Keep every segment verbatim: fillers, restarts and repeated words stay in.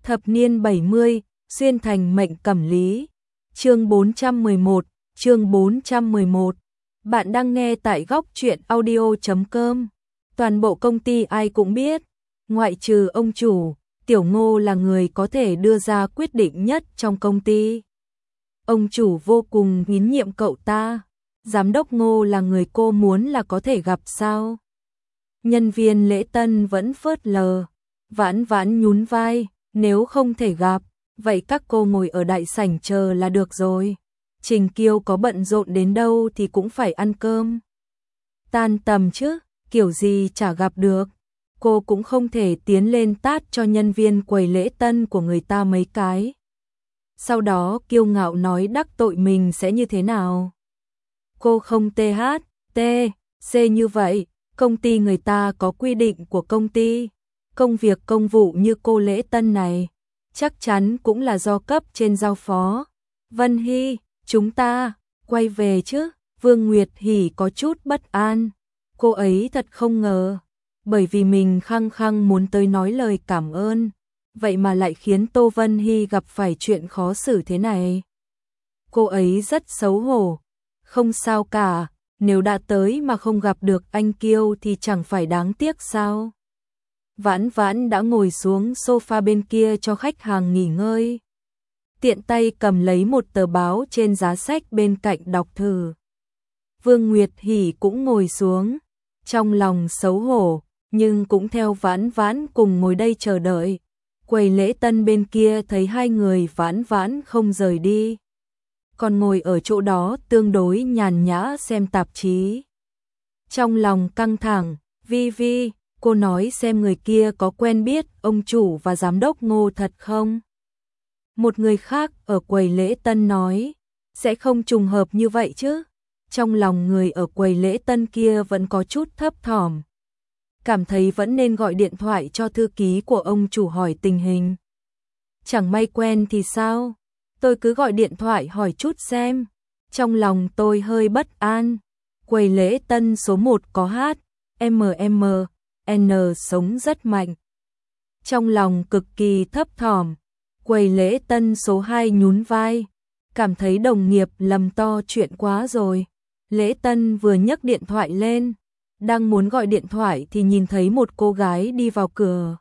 Thập niên bảy mươi, xuyên thành mệnh cẩm lý. Chương bốn trăm mười một, chương bốn trăm mười một. Bạn đang nghe tại góc truyện audio chấm com. Toàn bộ công ty ai cũng biết, ngoại trừ ông chủ, Tiểu Ngô là người có thể đưa ra quyết định nhất trong công ty. Ông chủ vô cùng tín nhiệm cậu ta. Giám đốc Ngô là người cô muốn là có thể gặp sao? Nhân viên lễ tân vẫn phớt lờ, Vãn Vãn nhún vai, nếu không thể gặp, vậy các cô ngồi ở đại sảnh chờ là được rồi. Trình Kiêu có bận rộn đến đâu thì cũng phải ăn cơm. Tan tầm chứ, kiểu gì chả gặp được. Cô cũng không thể tiến lên tát cho nhân viên quầy lễ tân của người ta mấy cái. Sau đó kiêu ngạo nói đắc tội mình sẽ như thế nào. Cô không tê hát, tê, xê như vậy, công ty người ta có quy định của công ty. Công việc công vụ như cô lễ tân này, chắc chắn cũng là do cấp trên giao phó. Vân Hy, chúng ta, quay về chứ, Vương Nguyệt Hỷ có chút bất an. Cô ấy thật không ngờ, bởi vì mình khăng khăng muốn tới nói lời cảm ơn, vậy mà lại khiến Tô Vân Hy gặp phải chuyện khó xử thế này. Cô ấy rất xấu hổ. Không sao cả, nếu đã tới mà không gặp được anh Kiêu thì chẳng phải đáng tiếc sao. Vãn Vãn đã ngồi xuống sofa bên kia cho khách hàng nghỉ ngơi. Tiện tay cầm lấy một tờ báo trên giá sách bên cạnh đọc thử. Vương Nguyệt Hỷ cũng ngồi xuống, trong lòng xấu hổ, nhưng cũng theo Vãn Vãn cùng ngồi đây chờ đợi. Quầy lễ tân bên kia thấy hai người Vãn Vãn không rời đi, còn ngồi ở chỗ đó tương đối nhàn nhã xem tạp chí. Trong lòng căng thẳng, Vi Vi, cô nói xem người kia có quen biết ông chủ và giám đốc Ngô thật không? Một người khác ở quầy lễ tân nói, sẽ không trùng hợp như vậy chứ. Trong lòng người ở quầy lễ tân kia vẫn có chút thấp thỏm, cảm thấy vẫn nên gọi điện thoại cho thư ký của ông chủ hỏi tình hình. Chẳng may quen thì sao? Tôi cứ gọi điện thoại hỏi chút xem. Trong lòng tôi hơi bất an. Quầy lễ tân số một có hát, em em en sống rất mạnh. Trong lòng cực kỳ thấp thỏm. Quầy lễ tân số hai nhún vai, cảm thấy đồng nghiệp lầm to chuyện quá rồi. Lễ tân vừa nhấc điện thoại lên, đang muốn gọi điện thoại thì nhìn thấy một cô gái đi vào cửa.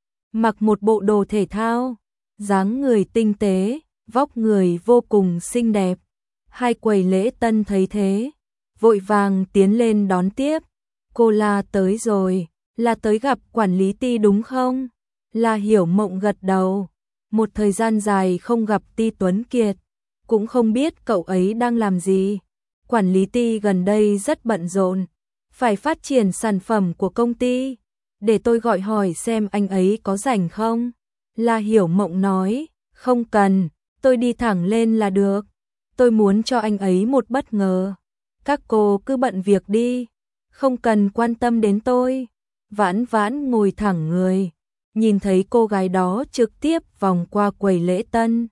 Mặc một bộ đồ thể thao, dáng người tinh tế, vóc người vô cùng xinh đẹp. Hai quầy lễ tân thấy thế, vội vàng tiến lên đón tiếp. Cô là tới rồi, là tới gặp quản lý Ti đúng không? Là Hiểu Mộng gật đầu. Một thời gian dài không gặp Ti Tuấn Kiệt, cũng không biết cậu ấy đang làm gì. Quản lý Ti gần đây rất bận rộn, phải phát triển sản phẩm của công ty. Để tôi gọi hỏi xem anh ấy có rảnh không? Là Hiểu Mộng nói, không cần, tôi đi thẳng lên là được. Tôi muốn cho anh ấy một bất ngờ. Các cô cứ bận việc đi, không cần quan tâm đến tôi. Vãn Vãn ngồi thẳng người, nhìn thấy cô gái đó trực tiếp vòng qua quầy lễ tân,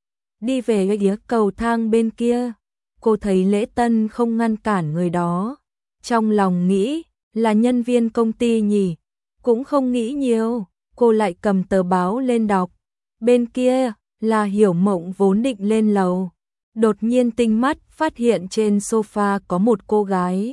đi về phía cầu thang bên kia. Cô thấy lễ tân không ngăn cản người đó, trong lòng nghĩ là nhân viên công ty nhỉ, cũng không nghĩ nhiều. Cô lại cầm tờ báo lên đọc. Bên kia là Hiểu Mộng vốn định lên lầu, đột nhiên tinh mắt phát hiện trên sofa có một cô gái.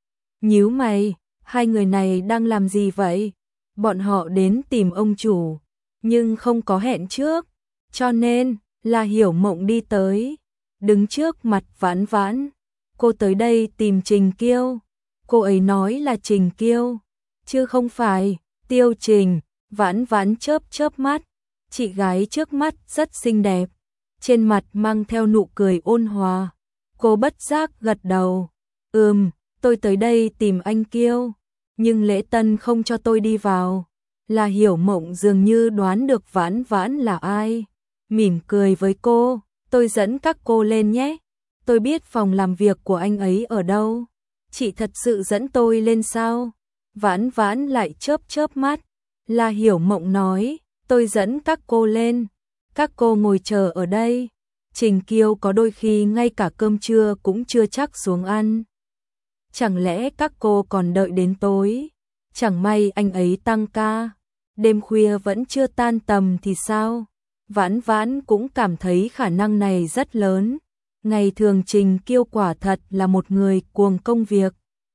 Nhíu mày, hai người này đang làm gì vậy? Bọn họ đến tìm ông chủ, nhưng không có hẹn trước, cho nên là Hiểu Mộng đi tới, đứng trước mặt Vãn Vãn. Cô tới đây tìm Trình Kiêu. Cô ấy nói là Trình Kiêu, chứ không phải Tiêu Trình. Vãn Vãn chớp chớp mắt, chị gái trước mắt rất xinh đẹp, trên mặt mang theo nụ cười ôn hòa. Cô bất giác gật đầu, ừm, tôi tới đây tìm anh Kiêu, nhưng lễ tân không cho tôi đi vào. Là Hiểu Mộng dường như đoán được Vãn Vãn là ai, mỉm cười với cô, tôi dẫn các cô lên nhé. Tôi biết phòng làm việc của anh ấy ở đâu. Chị thật sự dẫn tôi lên sao? Vãn Vãn lại chớp chớp mắt. Là Hiểu Mộng nói, tôi dẫn các cô lên, các cô ngồi chờ ở đây. Trình Kiêu có đôi khi ngay cả cơm trưa cũng chưa chắc xuống ăn. Chẳng lẽ các cô còn đợi đến tối? Chẳng may anh ấy tăng ca. đêm khuya vẫn chưa tan tầm thì sao? Vãn Vãn cũng cảm thấy khả năng này rất lớn. Ngày thường Trình Kiêu quả thật là một người cuồng công việc.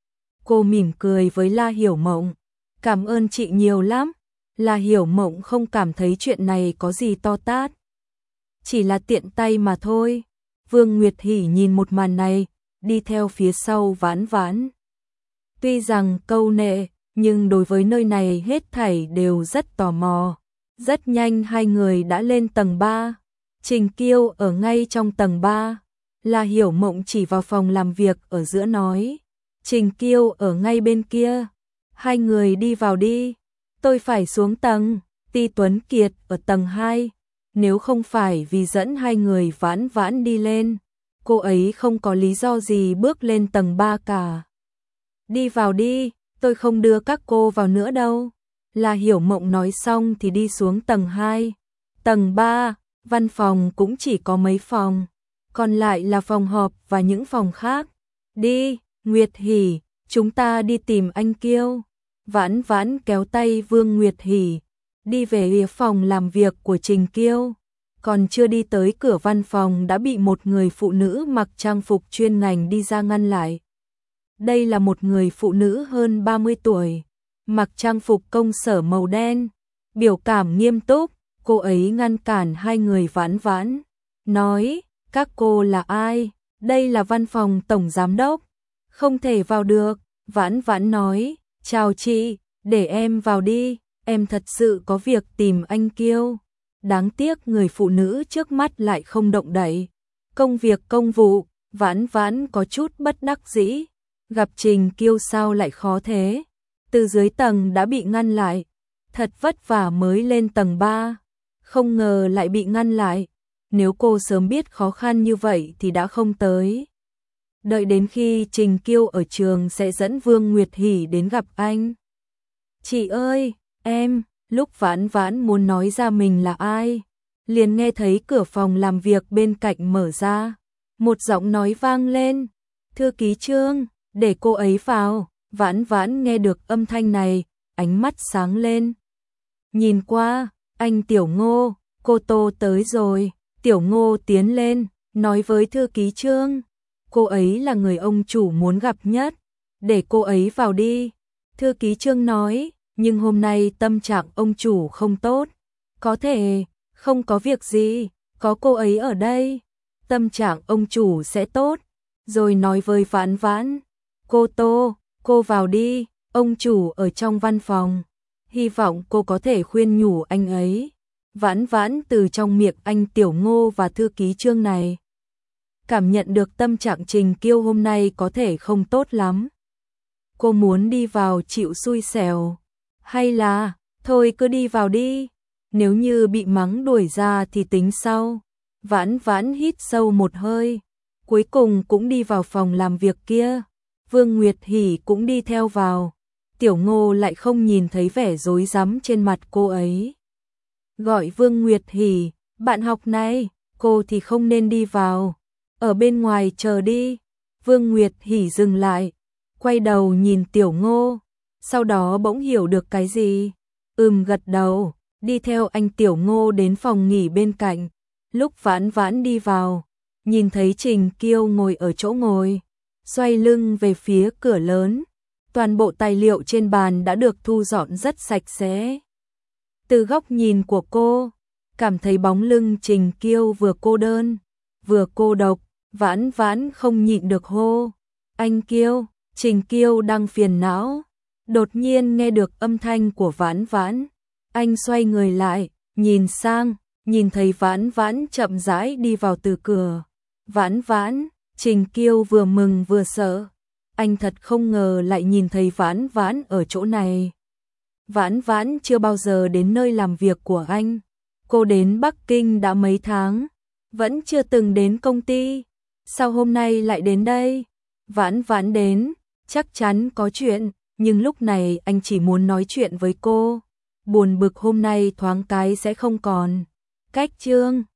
Cô mỉm cười với La Hiểu Mộng. Cảm ơn chị nhiều lắm. La Hiểu Mộng không cảm thấy chuyện này có gì to tát. Chỉ là tiện tay mà thôi. Vương Nguyệt Hỷ nhìn một màn này, đi theo phía sau Vãn Vãn. Tuy rằng câu nệ, nhưng đối với nơi này hết thảy đều rất tò mò. Rất nhanh hai người đã lên tầng ba. Trình Kiêu ở ngay trong tầng ba. La Hiểu Mộng chỉ vào phòng làm việc ở giữa nói. Trình Kiêu ở ngay bên kia. Hai người đi vào đi. Tôi phải xuống tầng. Ti Tuấn Kiệt ở tầng hai. Nếu không phải vì dẫn hai người Vãn Vãn đi lên, cô ấy không có lý do gì bước lên tầng ba cả. Đi vào đi, tôi không đưa các cô vào nữa đâu. La Hiểu Mộng nói xong thì đi xuống tầng hai. Tầng ba, văn phòng cũng chỉ có mấy phòng, còn lại là phòng họp và những phòng khác. Đi, Nguyệt Hỷ, chúng ta đi tìm anh Kiêu. Vãn Vãn kéo tay Vương Nguyệt Hỷ, đi về phía phòng làm việc của Trình Kiêu. Còn chưa đi tới cửa văn phòng đã bị một người phụ nữ mặc trang phục chuyên ngành đi ra ngăn lại. Đây là một người phụ nữ hơn ba mươi tuổi, mặc trang phục công sở màu đen, biểu cảm nghiêm túc. Cô ấy ngăn cản hai người Vãn Vãn, nói, các cô là ai? Đây là văn phòng tổng giám đốc, không thể vào được. Vãn Vãn nói, chào chị, để em vào đi, em thật sự có việc tìm anh Kiêu. Đáng tiếc người phụ nữ trước mắt lại không động đậy. Công việc công vụ, Vãn Vãn có chút bất đắc dĩ. Gặp Trình Kiêu sao lại khó thế? Từ dưới tầng đã bị ngăn lại. Thật vất vả mới lên tầng ba. Không ngờ lại bị ngăn lại. Nếu cô sớm biết khó khăn như vậy thì đã không tới. Đợi đến khi Trình Kiêu ở trường sẽ dẫn Vương Nguyệt Hỷ đến gặp anh. Chị ơi, em, lúc Vãn Vãn muốn nói ra mình là ai, liền nghe thấy cửa phòng làm việc bên cạnh mở ra. Một giọng nói vang lên, thư ký Trương, để cô ấy vào. Vãn Vãn nghe được âm thanh này, ánh mắt sáng lên. Nhìn qua, anh Tiểu Ngô, cô Tô tới rồi. Tiểu Ngô tiến lên, nói với thư ký Trương, cô ấy là người ông chủ muốn gặp nhất, để cô ấy vào đi. Thư ký Trương nói, nhưng hôm nay tâm trạng ông chủ không tốt, có thể không có việc gì, có cô ấy ở đây, tâm trạng ông chủ sẽ tốt. Rồi nói với Vãn Vãn, cô Tô, cô vào đi, ông chủ ở trong văn phòng, hy vọng cô có thể khuyên nhủ anh ấy. Vãn Vãn từ trong miệng anh Tiểu Ngô và thư ký Trương này cảm nhận được tâm trạng Trình Kiêu hôm nay có thể không tốt lắm. Cô muốn đi vào chịu xui xẻo, hay là thôi cứ đi vào đi, nếu như bị mắng đuổi ra thì tính sau. Vãn Vãn hít sâu một hơi, cuối cùng cũng đi vào phòng làm việc kia. Vương Nguyệt Hỷ cũng đi theo vào. Tiểu Ngô lại không nhìn thấy vẻ rối rắm trên mặt cô ấy. Gọi Vương Nguyệt Hỷ, bạn học này, cô thì không nên đi vào, ở bên ngoài chờ đi. Vương Nguyệt Hỷ dừng lại, quay đầu nhìn Tiểu Ngô, sau đó bỗng hiểu được cái gì. Ừm gật đầu, đi theo anh Tiểu Ngô đến phòng nghỉ bên cạnh. Lúc Vãn Vãn đi vào, nhìn thấy Trình Kiêu ngồi ở chỗ ngồi, xoay lưng về phía cửa lớn. Toàn bộ tài liệu trên bàn đã được thu dọn rất sạch sẽ. Từ góc nhìn của cô, cảm thấy bóng lưng Trình Kiêu vừa cô đơn, vừa cô độc. Vãn Vãn không nhịn được hô, anh Kiêu. Trình Kiêu đang phiền não, đột nhiên nghe được âm thanh của Vãn Vãn. Anh xoay người lại, nhìn sang, nhìn thấy Vãn Vãn chậm rãi đi vào từ cửa. Vãn Vãn, Trình Kiêu vừa mừng vừa sợ. Anh thật không ngờ lại nhìn thấy Vãn Vãn ở chỗ này. Vãn Vãn chưa bao giờ đến nơi làm việc của anh. Cô đến Bắc Kinh đã mấy tháng, vẫn chưa từng đến công ty. Sao hôm nay lại đến đây? Vãn Vãn đến, chắc chắn có chuyện, nhưng lúc này anh chỉ muốn nói chuyện với cô. Buồn bực hôm nay thoáng cái sẽ không còn. Cách Trương